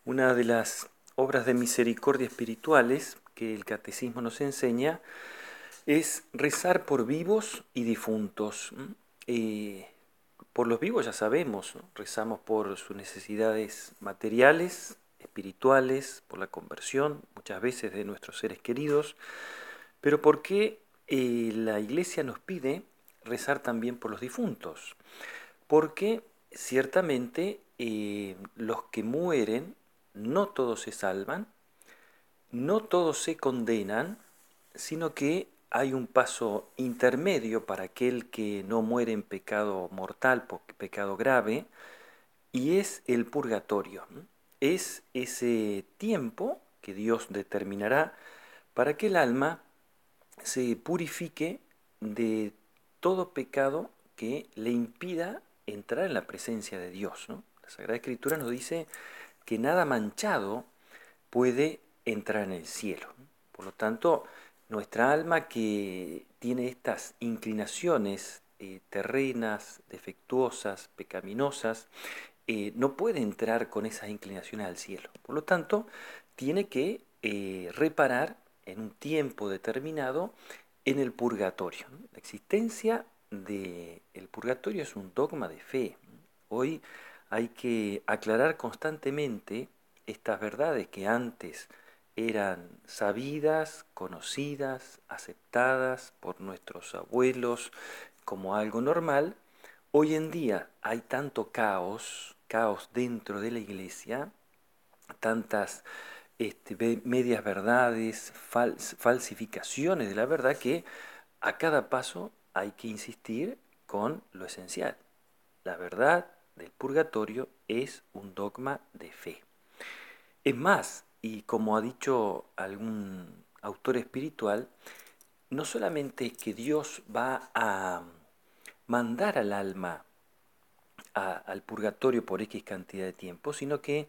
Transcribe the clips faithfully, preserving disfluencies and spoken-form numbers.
Una de las obras de misericordia espirituales que el catecismo nos enseña es rezar por vivos y difuntos. ¿m? Eh, por los vivos ya sabemos, ¿no? Rezamos por sus necesidades materiales, espirituales, por la conversión, muchas veces de nuestros seres queridos, pero ¿por qué eh, la Iglesia nos pide rezar también por los difuntos? Porque ciertamente eh, los que mueren, no todos se salvan, no todos se condenan, sino que hay un paso intermedio para aquel que no muere en pecado mortal, pecado grave, y es el purgatorio. Es ese tiempo que Dios determinará para que el alma se purifique de todo pecado que le impida entrar en la presencia de Dios, ¿no? La Sagrada Escritura nos dice que nada manchado puede entrar en el cielo. Por lo tanto, nuestra alma que tiene estas inclinaciones eh, terrenas, defectuosas, pecaminosas, eh, no puede entrar con esas inclinaciones al cielo. Por lo tanto, tiene que eh, reparar en un tiempo determinado en el purgatorio. La existencia del purgatorio es un dogma de fe. Hoy hay que aclarar constantemente estas verdades que antes eran sabidas, conocidas, aceptadas por nuestros abuelos como algo normal. Hoy en día hay tanto caos, caos dentro de la iglesia, tantas este, medias verdades, fals, falsificaciones de la verdad, que a cada paso hay que insistir con lo esencial. La verdad del purgatorio es un dogma de fe. Es más, y como ha dicho algún autor espiritual, no solamente es que Dios va a mandar al alma a, al purgatorio por X cantidad de tiempo, sino que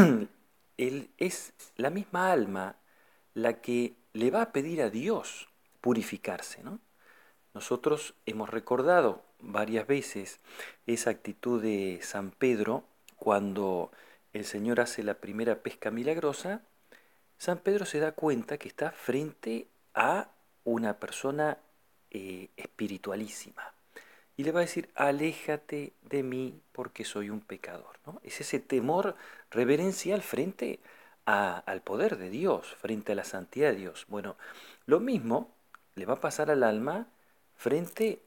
él es la misma alma la que le va a pedir a Dios purificarse, ¿no? Nosotros hemos recordado varias veces esa actitud de San Pedro cuando el Señor hace la primera pesca milagrosa. San Pedro se da cuenta que está frente a una persona eh, espiritualísima y le va a decir: aléjate de mí porque soy un pecador, ¿no? Es ese temor reverencial frente a, al poder de Dios, frente a la santidad de Dios. Bueno, lo mismo le va a pasar al alma frente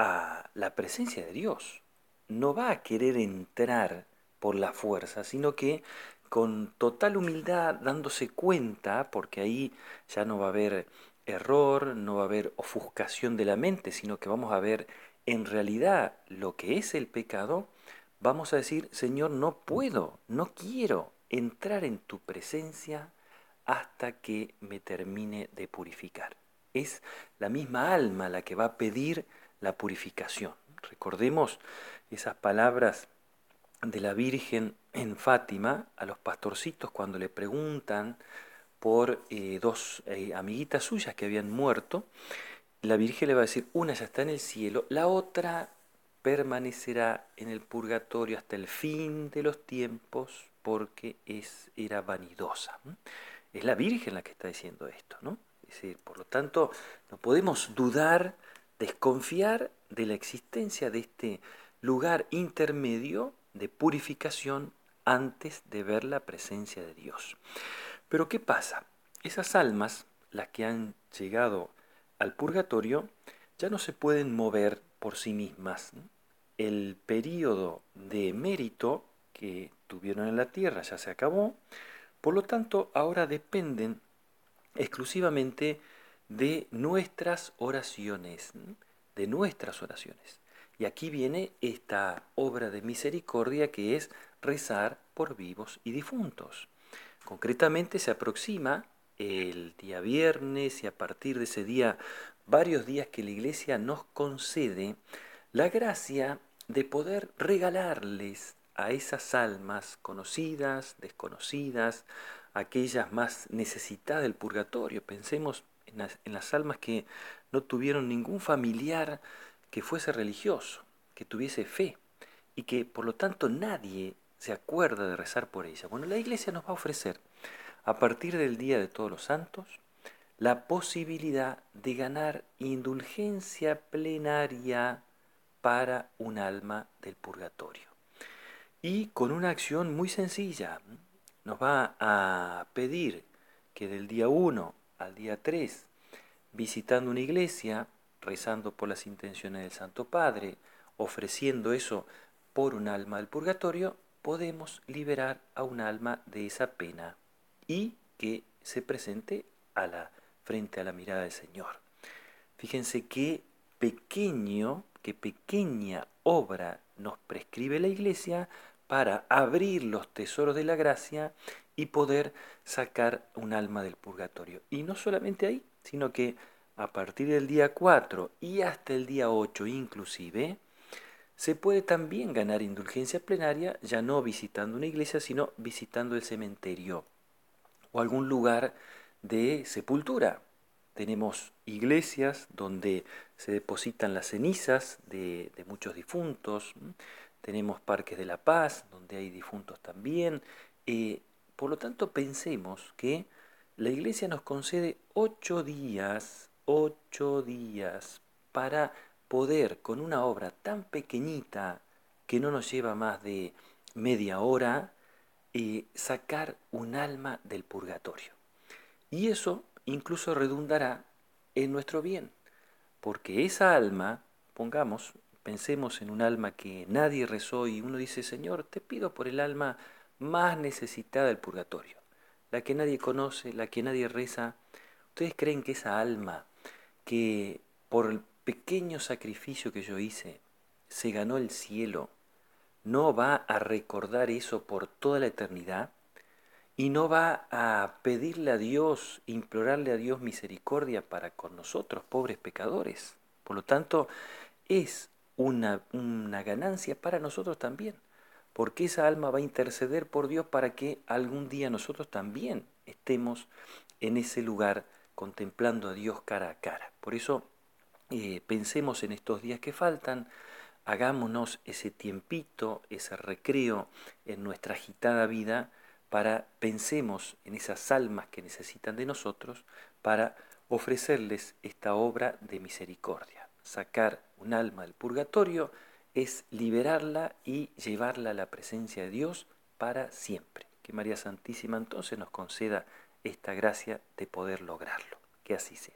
a la presencia de Dios. No va a querer entrar por la fuerza, sino que con total humildad, dándose cuenta, porque ahí ya no va a haber error, no va a haber ofuscación de la mente, sino que vamos a ver en realidad lo que es el pecado, vamos a decir: Señor, no puedo, no quiero entrar en tu presencia hasta que me termine de purificar. Es la misma alma la que va a pedir la purificación. Recordemos esas palabras de la Virgen en Fátima a los pastorcitos cuando le preguntan por eh, dos eh, amiguitas suyas que habían muerto. La Virgen le va a decir: una ya está en el cielo, la otra permanecerá en el purgatorio hasta el fin de los tiempos porque es, era vanidosa. Es la Virgen la que está diciendo esto, ¿no? Es decir, por lo tanto, no podemos dudar, desconfiar de la existencia de este lugar intermedio de purificación antes de ver la presencia de Dios. Pero ¿qué pasa? Esas almas, las que han llegado al purgatorio, ya no se pueden mover por sí mismas. El periodo de mérito que tuvieron en la tierra ya se acabó, por lo tanto ahora dependen exclusivamente de nuestras oraciones, de nuestras oraciones. Y aquí viene esta obra de misericordia que es rezar por vivos y difuntos. Concretamente se aproxima el día viernes y a partir de ese día varios días que la Iglesia nos concede la gracia de poder regalarles a esas almas conocidas, desconocidas, aquellas más necesitadas del purgatorio. Pensemos en las, en las almas que no tuvieron ningún familiar que fuese religioso, que tuviese fe y que por lo tanto nadie se acuerda de rezar por ella? Bueno, la Iglesia nos va a ofrecer, a partir del Día de Todos los Santos, la posibilidad de ganar indulgencia plenaria para un alma del purgatorio. Y con una acción muy sencilla, nos va a pedir que del día uno al día tres, visitando una iglesia, rezando por las intenciones del Santo Padre, ofreciendo eso por un alma del purgatorio, podemos liberar a un alma de esa pena y que se presente a la, frente a la mirada del Señor. Fíjense qué pequeño, qué pequeña obra nos prescribe la Iglesia para abrir los tesoros de la gracia y poder sacar un alma del purgatorio. Y no solamente ahí, sino que a partir del día cuatro y hasta el día ocho inclusive, se puede también ganar indulgencia plenaria, ya no visitando una iglesia, sino visitando el cementerio o algún lugar de sepultura. Tenemos iglesias donde se depositan las cenizas de, de muchos difuntos. Tenemos parques de la paz donde hay difuntos también. Eh, por lo tanto, pensemos que la iglesia nos concede ocho días, ocho días para poder, con una obra tan pequeñita que no nos lleva más de media hora, eh, sacar un alma del purgatorio. Y eso incluso redundará en nuestro bien, porque esa alma, pongamos, pensemos en un alma que nadie rezó y uno dice, Señor, te pido por el alma más necesitada del purgatorio, la que nadie conoce, la que nadie reza. ¿Ustedes creen que esa alma que por el pequeño sacrificio que yo hice se ganó el cielo, no va a recordar eso por toda la eternidad? Y no va a pedirle a Dios, implorarle a Dios misericordia para con nosotros, pobres pecadores. Por lo tanto, es una, una ganancia para nosotros también, porque esa alma va a interceder por Dios para que algún día nosotros también estemos en ese lugar contemplando a Dios cara a cara. Por eso, eh, pensemos en estos días que faltan, hagámonos ese tiempito, ese recreo en nuestra agitada vida, para pensemos en esas almas que necesitan de nosotros para ofrecerles esta obra de misericordia. Sacar un alma del purgatorio es liberarla y llevarla a la presencia de Dios para siempre. Que María Santísima entonces nos conceda esta gracia de poder lograrlo. Que así sea.